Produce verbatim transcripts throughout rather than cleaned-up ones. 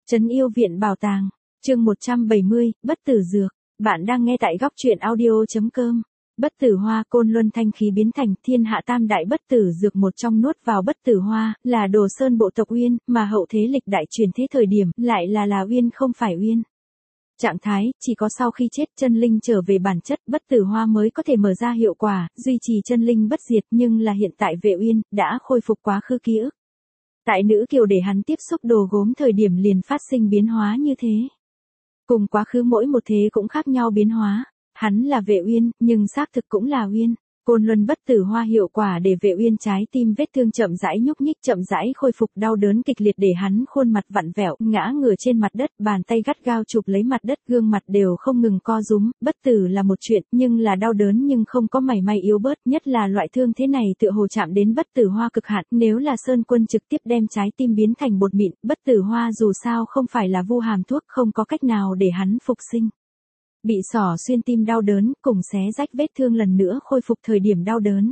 Trấn Yêu Viện Bảo Tàng, chương một trăm bảy mươi, Bất Tử Dược. Bạn đang nghe tại góc truyện audio chấm com. Bất tử hoa, côn luân thanh khí biến thành thiên hạ tam đại bất tử dược, một trong nuốt vào bất tử hoa, là Đồ Sơn bộ tộc Uyên, mà hậu thế lịch đại truyền thế thời điểm, lại là là Uyên không phải Uyên. Trạng thái, chỉ có sau khi chết chân linh trở về bản chất, bất tử hoa mới có thể mở ra hiệu quả, duy trì chân linh bất diệt, nhưng là hiện tại Vệ Uyên, đã khôi phục quá khứ ký ức. Tại nữ kiều để hắn tiếp xúc đồ gốm thời điểm liền phát sinh biến hóa như thế. Cùng quá khứ mỗi một thế cũng khác nhau biến hóa, hắn là Vệ Uyên, nhưng xác thực cũng là Uyên. Côn luân bất tử hoa hiệu quả để Vệ Uyên trái tim vết thương chậm rãi nhúc nhích, chậm rãi khôi phục, đau đớn kịch liệt để hắn khuôn mặt vặn vẹo, ngã ngửa trên mặt đất, bàn tay gắt gao chụp lấy mặt đất, gương mặt đều không ngừng co rúm. Bất tử là một chuyện, nhưng là đau đớn nhưng không có mảy may yếu bớt, nhất là loại thương thế này tựa hồ chạm đến bất tử hoa cực hạn. Nếu là Sơn Quân trực tiếp đem trái tim biến thành bột mịn, bất tử hoa dù sao không phải là vu hàm thuốc, không có cách nào để hắn phục sinh. Bị xỏ xuyên tim đau đớn, cùng xé rách vết thương lần nữa khôi phục thời điểm đau đớn.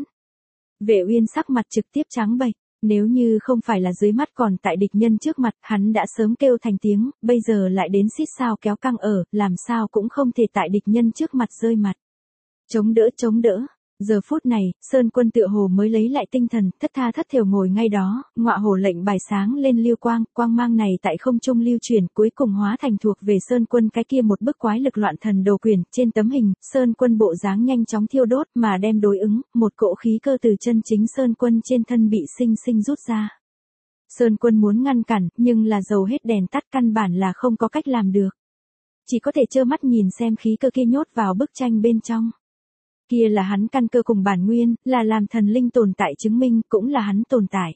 Vệ Uyên sắc mặt trực tiếp trắng bệch, nếu như không phải là dưới mắt còn tại địch nhân trước mặt, hắn đã sớm kêu thành tiếng, bây giờ lại đến xít sao kéo căng ở, làm sao cũng không thể tại địch nhân trước mặt rơi mặt. Chống đỡ chống đỡ. Giờ phút này, Sơn Quân tựa hồ mới lấy lại tinh thần, thất tha thất thểu ngồi ngay đó, ngọa hổ lệnh bài sáng lên lưu quang, quang mang này tại không trung lưu chuyển, cuối cùng hóa thành thuộc về Sơn Quân cái kia một bức quái lực loạn thần đồ quyền. Trên tấm hình, Sơn Quân bộ dáng nhanh chóng thiêu đốt, mà đem đối ứng, một cỗ khí cơ từ chân chính Sơn Quân trên thân bị sinh sinh rút ra. Sơn Quân muốn ngăn cản, nhưng là dầu hết đèn tắt, căn bản là không có cách làm được. Chỉ có thể trơ mắt nhìn xem khí cơ kia nhốt vào bức tranh bên trong. Kia là hắn căn cơ cùng bản nguyên, là làm thần linh tồn tại chứng minh, cũng là hắn tồn tại.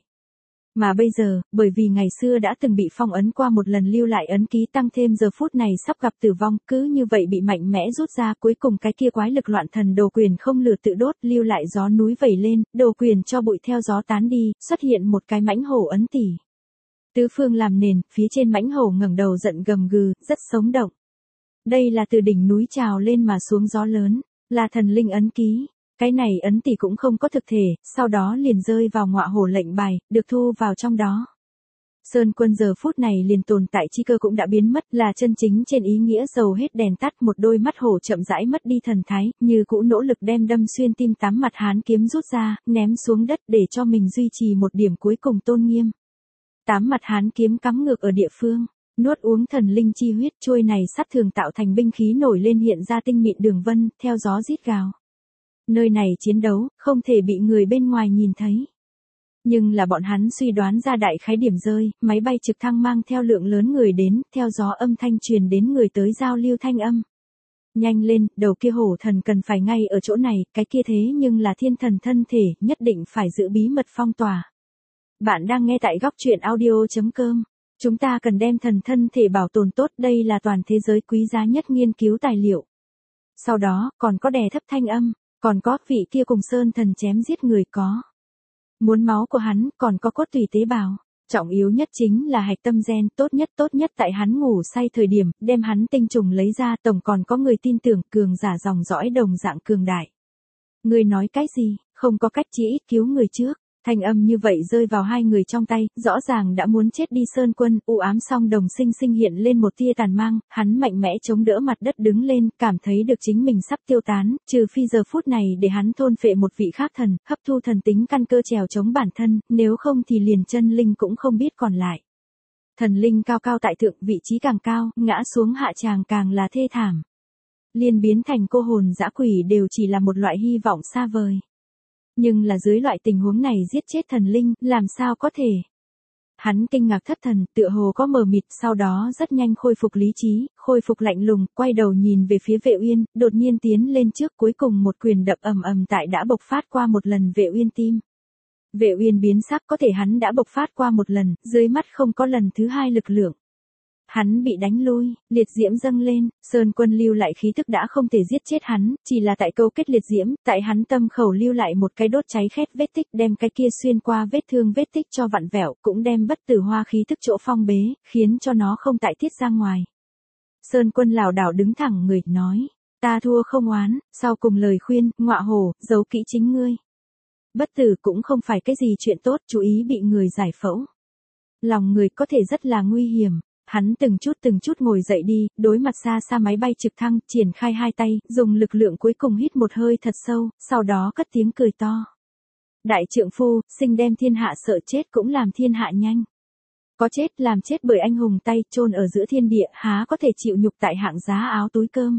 Mà bây giờ, bởi vì ngày xưa đã từng bị phong ấn qua một lần lưu lại ấn ký, tăng thêm giờ phút này sắp gặp tử vong, cứ như vậy bị mạnh mẽ rút ra, cuối cùng cái kia quái lực loạn thần đồ quyền không lửa tự đốt, lưu lại gió núi vẩy lên, đồ quyền cho bụi theo gió tán đi, xuất hiện một cái mãnh hổ ấn tỷ. Tứ phương làm nền, phía trên mãnh hổ ngẩng đầu giận gầm gừ, rất sống động. Đây là từ đỉnh núi trào lên mà xuống gió lớn. Là thần linh ấn ký, cái này ấn tỷ cũng không có thực thể, sau đó liền rơi vào ngọa hổ lệnh bài, được thu vào trong đó. Sơn Quân giờ phút này liền tồn tại chi cơ cũng đã biến mất, là chân chính trên ý nghĩa dầu hết đèn tắt, một đôi mắt hổ chậm rãi mất đi thần thái, như cũ nỗ lực đem đâm xuyên tim tám mặt hán kiếm rút ra, ném xuống đất để cho mình duy trì một điểm cuối cùng tôn nghiêm. Tám mặt hán kiếm cắm ngược ở địa phương. Nuốt uống thần linh chi huyết, trôi này sắt thường tạo thành binh khí nổi lên hiện ra tinh mịn đường vân, theo gió rít gào. Nơi này chiến đấu, không thể bị người bên ngoài nhìn thấy. Nhưng là bọn hắn suy đoán ra đại khái điểm rơi, máy bay trực thăng mang theo lượng lớn người đến, theo gió âm thanh truyền đến người tới giao lưu thanh âm. Nhanh lên, đầu kia hổ thần cần phải ngay ở chỗ này, cái kia thế nhưng là thiên thần thân thể, nhất định phải giữ bí mật phong tỏa. Bạn đang nghe tại góc truyện audio chấm com. Chúng ta cần đem thần thân thể bảo tồn tốt, đây là toàn thế giới quý giá nhất nghiên cứu tài liệu. Sau đó, còn có đè thấp thanh âm, còn có vị kia cùng Sơn thần chém giết người có. Muốn máu của hắn, còn có cốt tủy tế bào. Trọng yếu nhất chính là hạch tâm gen, tốt nhất tốt nhất tại hắn ngủ say thời điểm, đem hắn tinh trùng lấy ra, tổng còn có người tin tưởng, cường giả dòng dõi đồng dạng cường đại. Người nói cái gì, không có cách, chỉ ít cứu người trước. Thanh âm như vậy rơi vào hai người trong tay, rõ ràng đã muốn chết đi. Sơn Quân, u ám song đồng sinh sinh hiện lên một tia tàn mang, hắn mạnh mẽ chống đỡ mặt đất đứng lên, cảm thấy được chính mình sắp tiêu tán, trừ phi giờ phút này để hắn thôn phệ một vị khác thần, hấp thu thần tính căn cơ trèo chống bản thân, nếu không thì liền chân linh cũng không biết còn lại. Thần linh cao cao tại thượng, vị trí càng cao, ngã xuống hạ tràng càng là thê thảm. Liên biến thành cô hồn dã quỷ đều chỉ là một loại hy vọng xa vời. Nhưng là dưới loại tình huống này giết chết thần linh, làm sao có thể? Hắn kinh ngạc thất thần, tựa hồ có mờ mịt, sau đó rất nhanh khôi phục lý trí, khôi phục lạnh lùng, quay đầu nhìn về phía Vệ Uyên, đột nhiên tiến lên trước, cuối cùng một quyền đập ầm ầm tại đã bộc phát qua một lần Vệ Uyên tim. Vệ Uyên biến sắc, có thể hắn đã bộc phát qua một lần, dưới mắt không có lần thứ hai lực lượng. Hắn bị đánh lui, liệt diễm dâng lên, Sơn Quân lưu lại khí tức đã không thể giết chết hắn, chỉ là tại câu kết liệt diễm, tại hắn tâm khẩu lưu lại một cái đốt cháy khét vết tích, đem cái kia xuyên qua vết thương vết tích cho vặn vẹo, cũng đem bất tử hoa khí tức chỗ phong bế, khiến cho nó không tại tiết ra ngoài. Sơn Quân lảo đảo đứng thẳng người, nói, ta thua không oán, sau cùng lời khuyên, ngọa hổ, giấu kỹ chính ngươi. Bất tử cũng không phải cái gì chuyện tốt, chú ý bị người giải phẫu. Lòng người có thể rất là nguy hiểm. Hắn từng chút từng chút ngồi dậy đi, đối mặt xa xa máy bay trực thăng, triển khai hai tay, dùng lực lượng cuối cùng hít một hơi thật sâu, sau đó cất tiếng cười to. Đại trượng phu, sinh đem thiên hạ sợ chết cũng làm thiên hạ nhanh. Có chết làm chết bởi anh hùng tay, chôn ở giữa thiên địa, há có thể chịu nhục tại hạng giá áo túi cơm.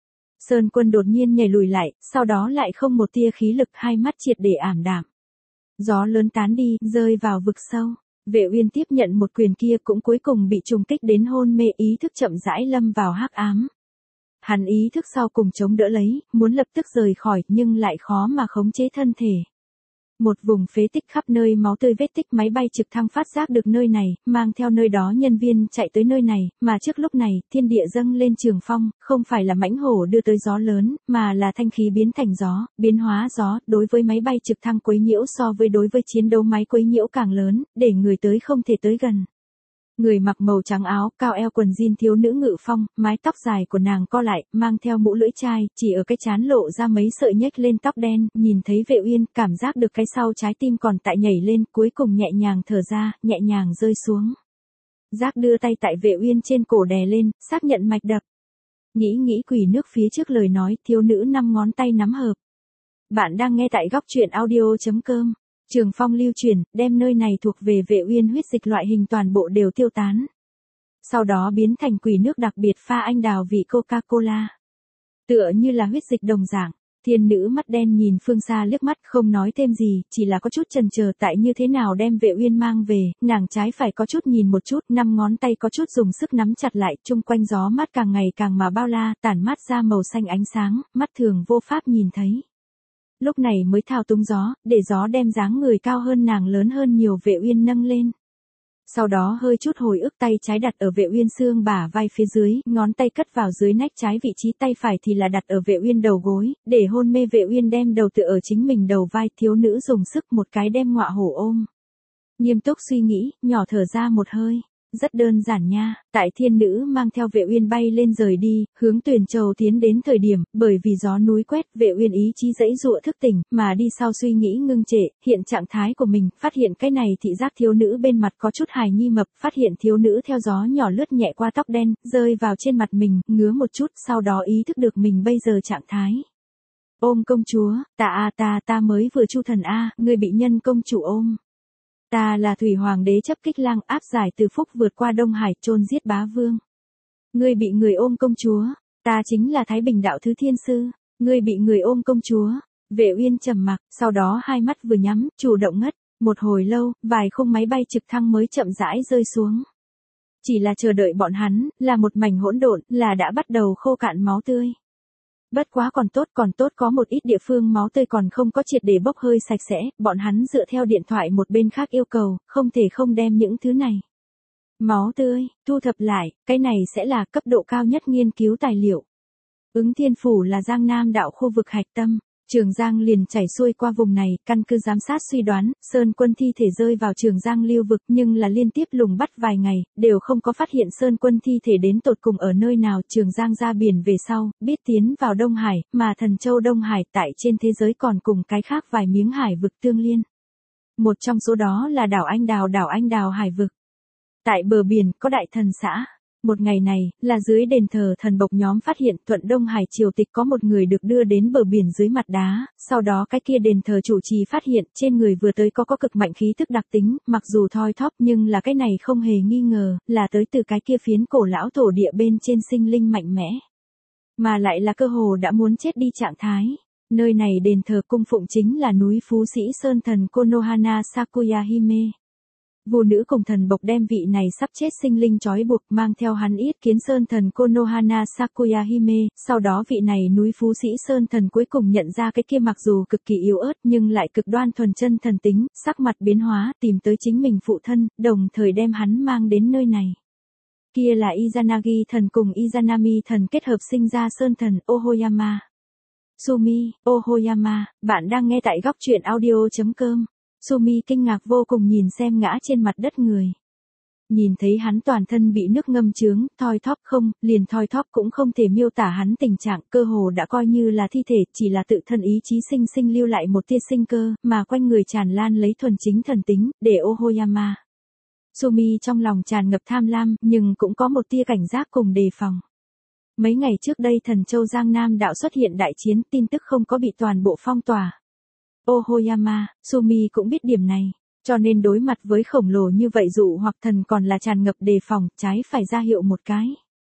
Sơn Quân đột nhiên nhảy lùi lại, sau đó lại không một tia khí lực, hai mắt triệt để ảm đạm. Gió lớn tán đi, rơi vào vực sâu. Vệ Uyên tiếp nhận một quyền kia cũng cuối cùng bị trùng kích đến hôn mê, ý thức chậm rãi lâm vào hắc ám. Hắn ý thức sau cùng chống đỡ lấy, muốn lập tức rời khỏi nhưng lại khó mà khống chế thân thể. Một vùng phế tích khắp nơi máu tươi vết tích, máy bay trực thăng phát giác được nơi này, mang theo nơi đó nhân viên chạy tới nơi này, mà trước lúc này, thiên địa dâng lên trường phong, không phải là mãnh hổ đưa tới gió lớn, mà là thanh khí biến thành gió, biến hóa gió, đối với máy bay trực thăng quấy nhiễu so với đối với chiến đấu máy quấy nhiễu càng lớn, để người tới không thể tới gần. Người mặc màu trắng áo, cao eo quần jean thiếu nữ Ngự Phong, mái tóc dài của nàng co lại, mang theo mũ lưỡi chai, chỉ ở cái trán lộ ra mấy sợi nhếch lên tóc đen, nhìn thấy Vệ Uyên, cảm giác được cái sau trái tim còn tại nhảy lên, cuối cùng nhẹ nhàng thở ra, nhẹ nhàng rơi xuống. Giác đưa tay tại Vệ Uyên trên cổ đè lên, xác nhận mạch đập. Nghĩ nghĩ quỷ nước phía trước lời nói, thiếu nữ năm ngón tay nắm hợp. Bạn đang nghe tại góc truyện audio chấm com. Trường phong lưu truyền, đem nơi này thuộc về Vệ Uyên huyết dịch loại hình toàn bộ đều tiêu tán. Sau đó biến thành quỷ nước đặc biệt pha anh đào vị Coca-Cola. Tựa như là huyết dịch đồng dạng, thiên nữ mắt đen nhìn phương xa liếc mắt không nói thêm gì, chỉ là có chút chần chờ tại như thế nào đem Vệ Uyên mang về, nàng trái phải có chút nhìn một chút, năm ngón tay có chút dùng sức nắm chặt lại, chung quanh gió mát càng ngày càng mà bao la, tản mát ra màu xanh ánh sáng, mắt thường vô pháp nhìn thấy. Lúc này mới thao túng gió, để gió đem dáng người cao hơn nàng lớn hơn nhiều Vệ Uyên nâng lên. Sau đó hơi chút hồi ức, tay trái đặt ở Vệ Uyên xương bả vai phía dưới, ngón tay cất vào dưới nách trái, vị trí tay phải thì là đặt ở Vệ Uyên đầu gối, để hôn mê Vệ Uyên đem đầu tựa ở chính mình đầu vai, thiếu nữ dùng sức một cái đem ngọa hổ ôm. Nghiêm túc suy nghĩ, nhỏ thở ra một hơi. Rất đơn giản nha, tại thiên nữ mang theo Vệ Uyên bay lên rời đi, hướng Tuyền Châu tiến đến thời điểm, bởi vì gió núi quét, Vệ Uyên ý chí dãy dụa thức tỉnh, mà đi sau suy nghĩ ngưng trệ, hiện trạng thái của mình, phát hiện cái này thị giác thiếu nữ bên mặt có chút hài nhi mập, phát hiện thiếu nữ theo gió nhỏ lướt nhẹ qua tóc đen, rơi vào trên mặt mình, ngứa một chút, sau đó ý thức được mình bây giờ trạng thái. Ôm công chúa, ta a ta ta mới vừa chu thần a, người bị nhân công chủ ôm. Ta là Thủy Hoàng đế chấp kích lang, áp giải từ phúc vượt qua Đông Hải, chôn giết bá vương. Ngươi bị người ôm công chúa, ta chính là Thái Bình đạo thứ thiên sư, ngươi bị người ôm công chúa. Vệ Uyên trầm mặc, sau đó hai mắt vừa nhắm, chủ động ngất, một hồi lâu, vài khung máy bay trực thăng mới chậm rãi rơi xuống. Chỉ là chờ đợi bọn hắn, là một mảnh hỗn độn, là đã bắt đầu khô cạn máu tươi. Bất quá còn tốt, còn tốt có một ít địa phương máu tươi còn không có triệt để bốc hơi sạch sẽ, bọn hắn dựa theo điện thoại một bên khác yêu cầu, không thể không đem những thứ này. Máu tươi, thu thập lại, cái này sẽ là cấp độ cao nhất nghiên cứu tài liệu. Ứng Thiên Phủ là Giang Nam đạo khu vực hạch tâm. Trường Giang liền chảy xuôi qua vùng này, căn cứ giám sát suy đoán, Sơn Quân thi thể rơi vào Trường Giang lưu vực nhưng là liên tiếp lùng bắt vài ngày, đều không có phát hiện Sơn Quân thi thể đến tột cùng ở nơi nào. Trường Giang ra biển về sau, biết tiến vào Đông Hải, mà Thần Châu Đông Hải tại trên thế giới còn cùng cái khác vài miếng hải vực tương liên. Một trong số đó là đảo Anh Đào, đảo Anh Đào hải vực. Tại bờ biển có đại thần xã. Một ngày này, là dưới đền thờ thần bộc nhóm phát hiện Thuận Đông Hải triều tịch có một người được đưa đến bờ biển dưới mặt đá, sau đó cái kia đền thờ chủ trì phát hiện trên người vừa tới có có cực mạnh khí tức đặc tính, mặc dù thoi thóp nhưng là cái này không hề nghi ngờ, là tới từ cái kia phiến cổ lão thổ địa bên trên sinh linh mạnh mẽ. Mà lại là cơ hồ đã muốn chết đi trạng thái. Nơi này đền thờ cung phụng chính là núi Phú Sĩ Sơn thần Konohana Sakuyahime. Vô nữ cùng thần bộc đem vị này sắp chết sinh linh trói buộc mang theo hắn yết kiến Sơn thần Konohana Sakuyahime, sau đó vị này núi Phú Sĩ Sơn thần cuối cùng nhận ra cái kia mặc dù cực kỳ yếu ớt nhưng lại cực đoan thuần chân thần tính, sắc mặt biến hóa, tìm tới chính mình phụ thân, đồng thời đem hắn mang đến nơi này. Kia là Izanagi thần cùng Izanami thần kết hợp sinh ra Sơn thần Ohoyama. Sumi, Ohoyama, bạn đang nghe tại góc truyện audio chấm com. Sumi kinh ngạc vô cùng nhìn xem ngã trên mặt đất người. Nhìn thấy hắn toàn thân bị nước ngâm chướng, thoi thóp không, liền thoi thóp cũng không thể miêu tả hắn tình trạng, cơ hồ đã coi như là thi thể, chỉ là tự thân ý chí sinh sinh lưu lại một tia sinh cơ, mà quanh người tràn lan lấy thuần chính thần tính, để Ohoyama. Sumi trong lòng tràn ngập tham lam, nhưng cũng có một tia cảnh giác cùng đề phòng. Mấy ngày trước đây Thần Châu Giang Nam đạo xuất hiện đại chiến, tin tức không có bị toàn bộ phong tỏa. Ohoyama, Sumi cũng biết điểm này, cho nên đối mặt với khổng lồ như vậy dụ hoặc thần còn là tràn ngập đề phòng, trái phải ra hiệu một cái.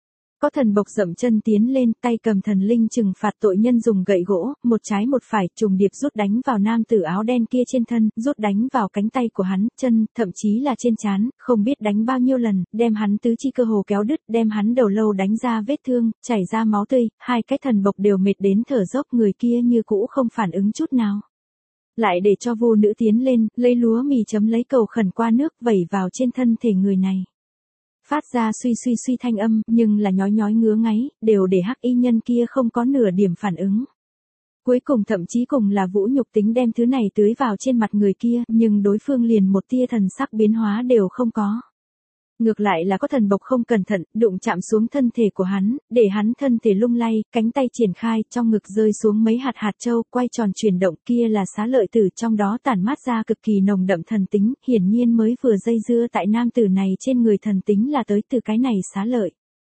Có thần bộc dậm chân tiến lên, tay cầm thần linh trừng phạt tội nhân dùng gậy gỗ, một trái một phải, trùng điệp rút đánh vào nam tử áo đen kia trên thân, rút đánh vào cánh tay của hắn, chân, thậm chí là trên trán, không biết đánh bao nhiêu lần, đem hắn tứ chi cơ hồ kéo đứt, đem hắn đầu lâu đánh ra vết thương, chảy ra máu tươi, hai cái thần bộc đều mệt đến thở dốc, người kia như cũ không phản ứng chút nào. Lại để cho vô nữ tiến lên, lấy lúa mì chấm lấy cầu khẩn qua nước vẩy vào trên thân thể người này. Phát ra suy suy suy thanh âm, nhưng là nhói nhói ngứa ngáy, đều để hắc y nhân kia không có nửa điểm phản ứng. Cuối cùng thậm chí cùng là vũ nhục tính đem thứ này tưới vào trên mặt người kia, nhưng đối phương liền một tia thần sắc biến hóa đều không có. Ngược lại là có thần bộc không cẩn thận, đụng chạm xuống thân thể của hắn, để hắn thân thể lung lay, cánh tay triển khai, trong ngực rơi xuống mấy hạt hạt châu, quay tròn chuyển động, kia là xá lợi tử, trong đó tản mát ra cực kỳ nồng đậm thần tính, hiển nhiên mới vừa dây dưa tại nam tử này trên người thần tính là tới từ cái này xá lợi.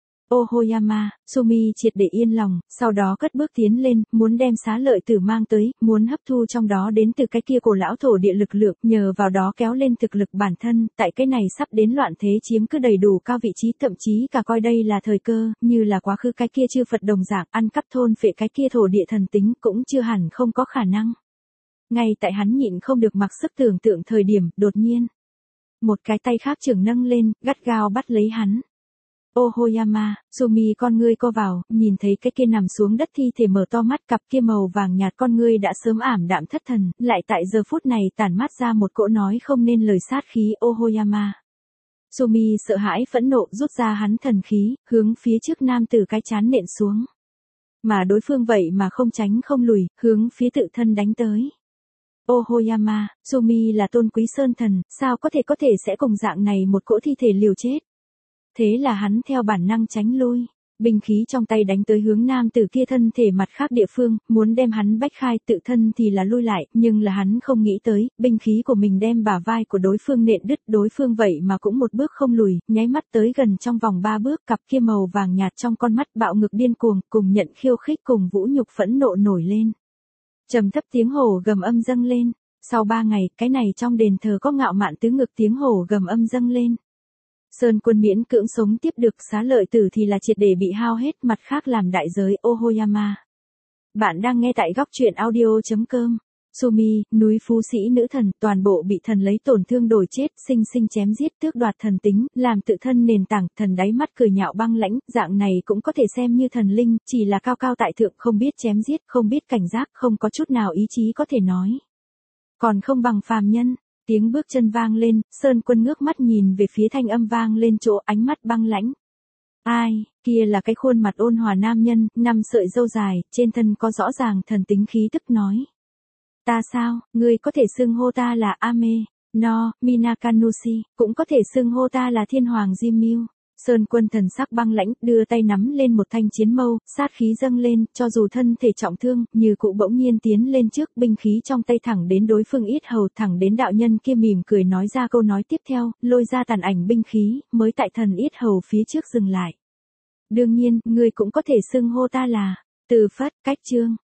Ohoyama, Sumi triệt để yên lòng, sau đó cất bước tiến lên, muốn đem xá lợi tử mang tới, muốn hấp thu trong đó đến từ cái kia cổ lão thổ địa lực lượng, nhờ vào đó kéo lên thực lực bản thân, tại cái này sắp đến loạn thế chiếm cứ đầy đủ cao vị trí, thậm chí cả coi đây là thời cơ, như là quá khứ cái kia chư Phật đồng dạng, ăn cắp thôn phệ cái kia thổ địa thần tính cũng chưa hẳn không có khả năng. Ngay tại hắn nhịn không được mặc sức tưởng tượng thời điểm, đột nhiên, một cái tay khác trưởng nâng lên, gắt gao bắt lấy hắn. Ohoyama, Sumi con ngươi co vào, nhìn thấy cái kia nằm xuống đất thi thể mở to mắt, cặp kia màu vàng nhạt con ngươi đã sớm ảm đạm thất thần, lại tại giờ phút này tản mát ra một cỗ nói không nên lời sát khí. Ohoyama. Sumi sợ hãi phẫn nộ rút ra hắn thần khí, hướng phía trước nam tử cái chán nện xuống. Mà đối phương vậy mà không tránh không lùi, hướng phía tự thân đánh tới. Ohoyama, Sumi là tôn quý sơn thần, sao có thể có thể sẽ cùng dạng này một cỗ thi thể liều chết. Thế là hắn theo bản năng tránh lui, binh khí trong tay đánh tới hướng nam tử kia thân thể mặt khác địa phương, muốn đem hắn bách khai, tự thân thì là lui lại, nhưng là hắn không nghĩ tới, binh khí của mình đem bả vai của đối phương nện đứt, đối phương vậy mà cũng một bước không lùi, nháy mắt tới gần trong vòng ba bước, cặp kia màu vàng nhạt trong con mắt bạo ngược điên cuồng, cùng nhận khiêu khích cùng vũ nhục phẫn nộ nổi lên. Trầm thấp tiếng hổ gầm âm dâng lên, sau ba ngày, cái này trong đền thờ có ngạo mạn tứ ngực tiếng hổ gầm âm dâng lên. Sơn Quân miễn cưỡng sống tiếp được, xá lợi tử thì là triệt để bị hao hết, mặt khác làm đại giới. Ohoyama. Bạn đang nghe tại góc truyện audio chấm com. Sumi, núi phú sĩ nữ thần, toàn bộ bị thần lấy tổn thương đổi chết, sinh sinh chém giết, tước đoạt thần tính, làm tự thân nền tảng, thần đáy mắt cười nhạo băng lãnh, dạng này cũng có thể xem như thần linh, chỉ là cao cao tại thượng, không biết chém giết, không biết cảnh giác, không có chút nào ý chí có thể nói. Còn không bằng phàm nhân. Tiếng bước chân vang lên, Sơn Quân ngước mắt nhìn về phía thanh âm vang lên chỗ, ánh mắt băng lãnh. Ai, kia là cái khuôn mặt ôn hòa nam nhân, năm sợi râu dài, trên thân có rõ ràng thần tính khí tức nói. Ta sao, ngươi có thể xưng hô ta là Ame, no, Minakanushi, cũng có thể xưng hô ta là Thiên Hoàng Jimmu. Sơn Quân thần sắc băng lãnh, đưa tay nắm lên một thanh chiến mâu, sát khí dâng lên, cho dù thân thể trọng thương, như cụ bỗng nhiên tiến lên trước, binh khí trong tay thẳng đến đối phương yết hầu, thẳng đến đạo nhân kia mỉm cười nói ra câu nói tiếp theo, lôi ra tàn ảnh binh khí, mới tại thần yết hầu phía trước dừng lại. Đương nhiên, ngươi cũng có thể xưng hô ta là Từ Phất, cách chương.